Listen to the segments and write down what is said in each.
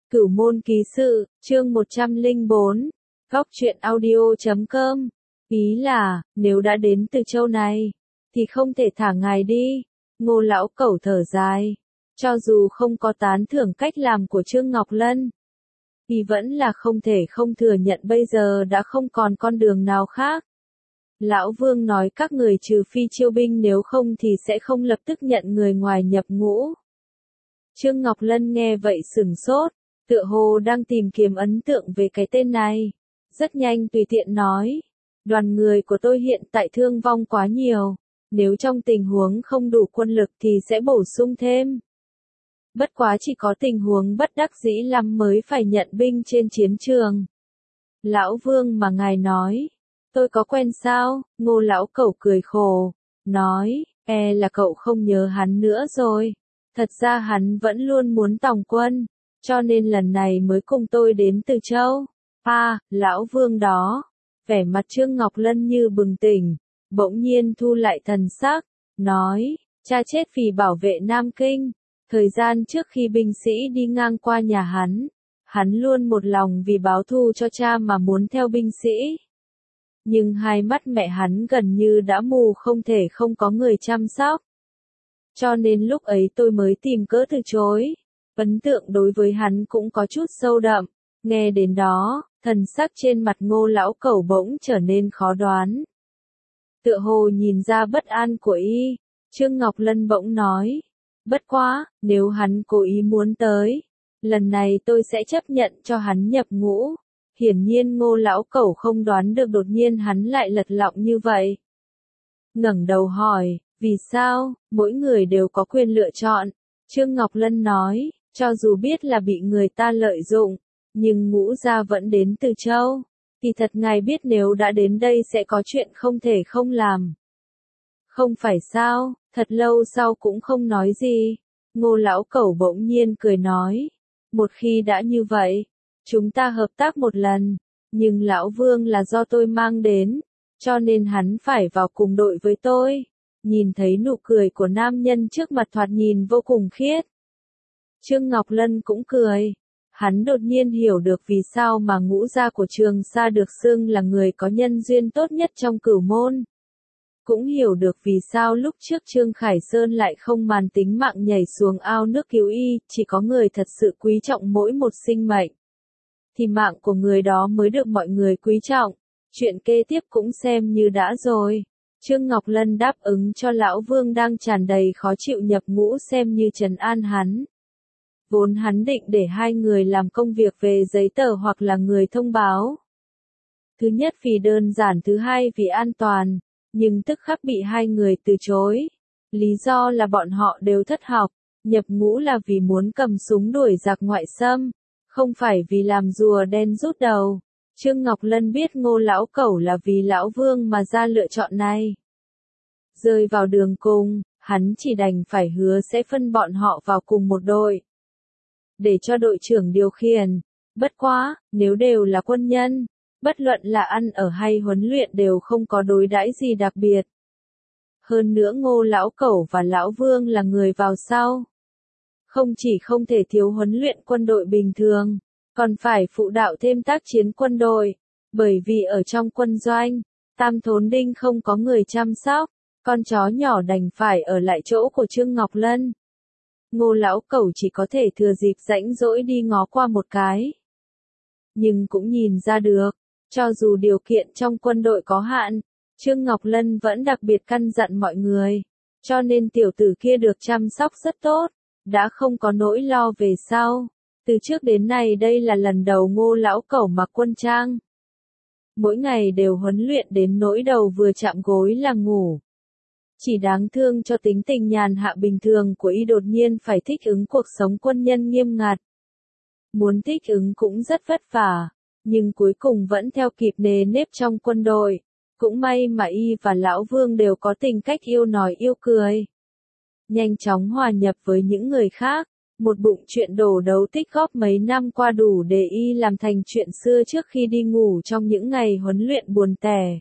Cửu môn ký sự, chương 104, góc truyện audio.com. Ý là, nếu đã đến Từ Châu này, thì không thể thả ngài đi. Ngô lão cẩu thở dài. Cho dù không có tán thưởng cách làm của Trương Ngọc Lân, thì vẫn là không thể không thừa nhận bây giờ đã không còn con đường nào khác. Lão Vương nói các người trừ phi chiêu binh, nếu không thì sẽ không lập tức nhận người ngoài nhập ngũ. Trương Ngọc Lân nghe vậy sửng sốt, tựa hồ đang tìm kiếm ấn tượng về cái tên này. Rất nhanh tùy tiện nói, đoàn người của tôi hiện tại thương vong quá nhiều, nếu trong tình huống không đủ quân lực thì sẽ bổ sung thêm. Bất quá chỉ có tình huống bất đắc dĩ lắm mới phải nhận binh trên chiến trường. Lão Vương mà ngài nói, tôi có quen sao? Ngô lão cẩu cười khổ, nói, là cậu không nhớ hắn nữa rồi. Thật ra hắn vẫn luôn muốn tòng quân, cho nên lần này mới cùng tôi đến Từ Châu. Lão Vương đó, vẻ mặt Trương Ngọc Lân như bừng tỉnh, bỗng nhiên thu lại thần sắc, nói, cha chết vì bảo vệ Nam Kinh. Thời gian trước khi binh sĩ đi ngang qua nhà hắn luôn một lòng vì báo thù cho cha mà muốn theo binh sĩ. Nhưng hai mắt mẹ hắn gần như đã mù, không thể không có người chăm sóc. Cho nên lúc ấy tôi mới tìm cớ từ chối. Ấn tượng đối với hắn cũng có chút sâu đậm. Nghe đến đó, thần sắc trên mặt Ngô lão cẩu bỗng trở nên khó đoán. Tựa hồ nhìn ra bất an của y, Trương Ngọc Lân bỗng nói, bất quá, nếu hắn cố ý muốn tới, lần này tôi sẽ chấp nhận cho hắn nhập ngũ. Hiển nhiên Ngô lão cẩu không đoán được đột nhiên hắn lại lật lọng như vậy. Ngẩng đầu hỏi, vì sao? Mỗi người đều có quyền lựa chọn. Trương Ngọc Lân nói, cho dù biết là bị người ta lợi dụng, nhưng Ngũ gia vẫn đến Từ Châu. Thì thật ngài biết nếu đã đến đây sẽ có chuyện không thể không làm. Không phải sao? Thật lâu sau cũng không nói gì. Ngô lão cẩu bỗng nhiên cười nói, một khi đã như vậy, chúng ta hợp tác một lần. Nhưng lão Vương là do tôi mang đến, cho nên hắn phải vào cùng đội với tôi. Nhìn thấy nụ cười của nam nhân trước mặt thoạt nhìn vô cùng khiết, Trương Ngọc Lân cũng cười. Hắn đột nhiên hiểu được vì sao mà Ngũ gia của Trường Sa được xưng là người có nhân duyên tốt nhất trong Cửu môn. Cũng hiểu được vì sao lúc trước Trương Khải Sơn lại không màng tính mạng nhảy xuống ao nước cứu y, chỉ có người thật sự quý trọng mỗi một sinh mệnh, thì mạng của người đó mới được mọi người quý trọng. Chuyện kế tiếp cũng xem như đã rồi. Trương Ngọc Lân đáp ứng cho lão Vương đang tràn đầy khó chịu nhập ngũ xem như trấn an hắn. Vốn hắn định để hai người làm công việc về giấy tờ hoặc là người thông báo. Thứ nhất vì đơn giản, thứ hai vì an toàn, nhưng tức khắc bị hai người từ chối. Lý do là bọn họ đều thất học, nhập ngũ là vì muốn cầm súng đuổi giặc ngoại xâm, không phải vì làm rùa đen rút đầu. Trương Ngọc Lân biết Ngô lão cẩu là vì lão Vương mà ra lựa chọn này. Rơi vào đường cùng, hắn chỉ đành phải hứa sẽ phân bọn họ vào cùng một đội, để cho đội trưởng điều khiển. Bất quá, nếu đều là quân nhân, bất luận là ăn ở hay huấn luyện đều không có đối đãi gì đặc biệt. Hơn nữa Ngô lão cẩu và lão Vương là người vào sau, không chỉ không thể thiếu huấn luyện quân đội bình thường, còn phải phụ đạo thêm tác chiến quân đội. Bởi vì ở trong quân doanh, Tam Thốn Đinh không có người chăm sóc, con chó nhỏ đành phải ở lại chỗ của Trương Ngọc Lân. Ngô lão cẩu chỉ có thể thừa dịp rảnh rỗi đi ngó qua một cái. Nhưng cũng nhìn ra được, cho dù điều kiện trong quân đội có hạn, Trương Ngọc Lân vẫn đặc biệt căn dặn mọi người. Cho nên tiểu tử kia được chăm sóc rất tốt, đã không có nỗi lo về sau. Từ trước đến nay đây là lần đầu Ngô lão cẩu mặc quân trang. Mỗi ngày đều huấn luyện đến nỗi đầu vừa chạm gối là ngủ. Chỉ đáng thương cho tính tình nhàn hạ bình thường của y đột nhiên phải thích ứng cuộc sống quân nhân nghiêm ngặt. Muốn thích ứng cũng rất vất vả, nhưng cuối cùng vẫn theo kịp nề nếp trong quân đội. Cũng may mà y và lão Vương đều có tình cách yêu nói yêu cười, nhanh chóng hòa nhập với những người khác. Một bụng chuyện đổ đấu tích góp mấy năm qua đủ để y làm thành chuyện xưa trước khi đi ngủ trong những ngày huấn luyện buồn tẻ.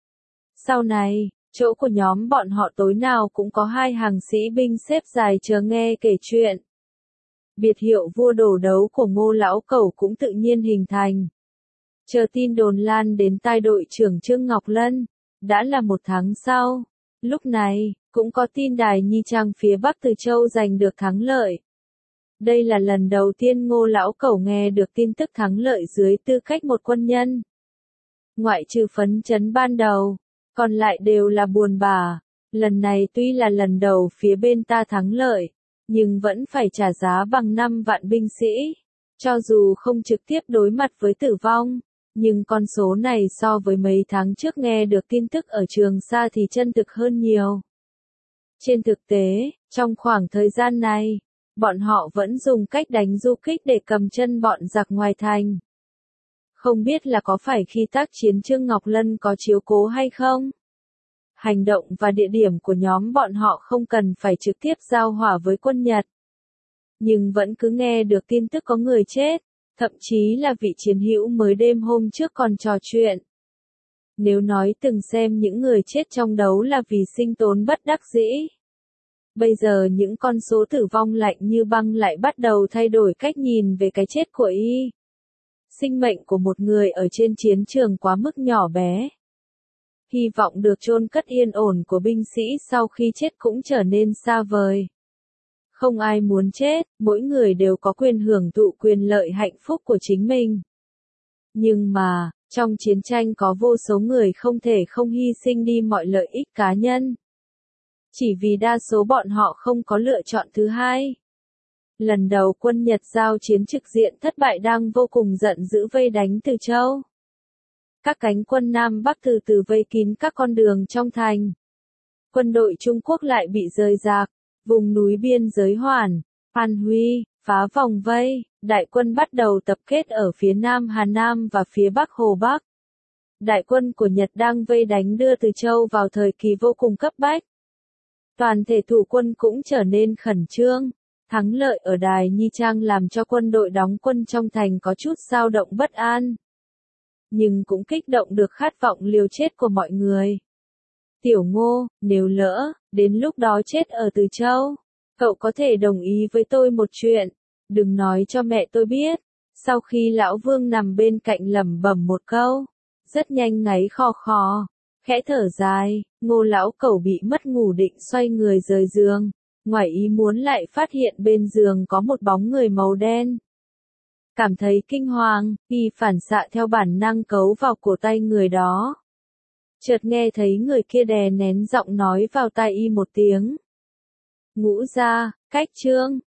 Sau này, chỗ của nhóm bọn họ tối nào cũng có hai hàng sĩ binh xếp dài chờ nghe kể chuyện. Biệt hiệu vua đổ đấu của Ngô lão cẩu cũng tự nhiên hình thành. Chờ tin đồn lan đến tai đội trưởng Trương Ngọc Lân, đã là 1 tháng sau. Lúc này, cũng có tin đài Nhi Trang phía Bắc Từ Châu giành được thắng lợi. Đây là lần đầu tiên Ngô lão cẩu nghe được tin tức thắng lợi dưới tư cách một quân nhân. Ngoại trừ phấn chấn ban đầu, còn lại đều là buồn bã. Lần này tuy là lần đầu phía bên ta thắng lợi, nhưng vẫn phải trả giá bằng 5 vạn binh sĩ. Cho dù không trực tiếp đối mặt với tử vong, nhưng con số này so với mấy tháng trước nghe được tin tức ở Trường Sa thì chân thực hơn nhiều. Trên thực tế, trong khoảng thời gian này, bọn họ vẫn dùng cách đánh du kích để cầm chân bọn giặc ngoài thành. Không biết là có phải khi tác chiến Trương Ngọc Lân có chiếu cố hay không? Hành động và địa điểm của nhóm bọn họ không cần phải trực tiếp giao hỏa với quân Nhật. Nhưng vẫn cứ nghe được tin tức có người chết, thậm chí là vị chiến hữu mới đêm hôm trước còn trò chuyện. Nếu nói từng xem những người chết trong đấu là vì sinh tồn bất đắc dĩ. Bây giờ những con số tử vong lạnh như băng lại bắt đầu thay đổi cách nhìn về cái chết của y. Sinh mệnh của một người ở trên chiến trường quá mức nhỏ bé. Hy vọng được chôn cất yên ổn của binh sĩ sau khi chết cũng trở nên xa vời. Không ai muốn chết, mỗi người đều có quyền hưởng thụ quyền lợi hạnh phúc của chính mình. Nhưng mà, trong chiến tranh có vô số người không thể không hy sinh đi mọi lợi ích cá nhân. Chỉ vì đa số bọn họ không có lựa chọn thứ hai. Lần đầu quân Nhật giao chiến trực diện thất bại đang vô cùng giận dữ vây đánh Từ Châu. Các cánh quân Nam Bắc từ từ vây kín các con đường trong thành. Quân đội Trung Quốc lại bị rời rạc, vùng núi biên giới Hoàn, An Huy, phá vòng vây, đại quân bắt đầu tập kết ở phía Nam Hà Nam và phía Bắc Hồ Bắc. Đại quân của Nhật đang vây đánh đưa Từ Châu vào thời kỳ vô cùng cấp bách. Toàn thể thủ quân cũng trở nên khẩn trương. Thắng lợi ở đài Nhi Trang làm cho quân đội đóng quân trong thành có chút dao động bất an. Nhưng cũng kích động được khát vọng liều chết của mọi người. Tiểu Ngô, nếu lỡ, đến lúc đó chết ở Từ Châu, cậu có thể đồng ý với tôi một chuyện, đừng nói cho mẹ tôi biết. Sau khi lão Vương nằm bên cạnh lẩm bẩm một câu, rất nhanh ngáy khò khò, khẽ thở dài, Ngô lão cẩu bị mất ngủ định xoay người rời giường, ngoài ý muốn lại phát hiện bên giường có một bóng người màu đen. Cảm thấy kinh hoàng, y phản xạ theo bản năng cấu vào cổ tay người đó. Chợt nghe thấy người kia đè nén giọng nói vào tai y một tiếng. Ngũ gia, cách Trương,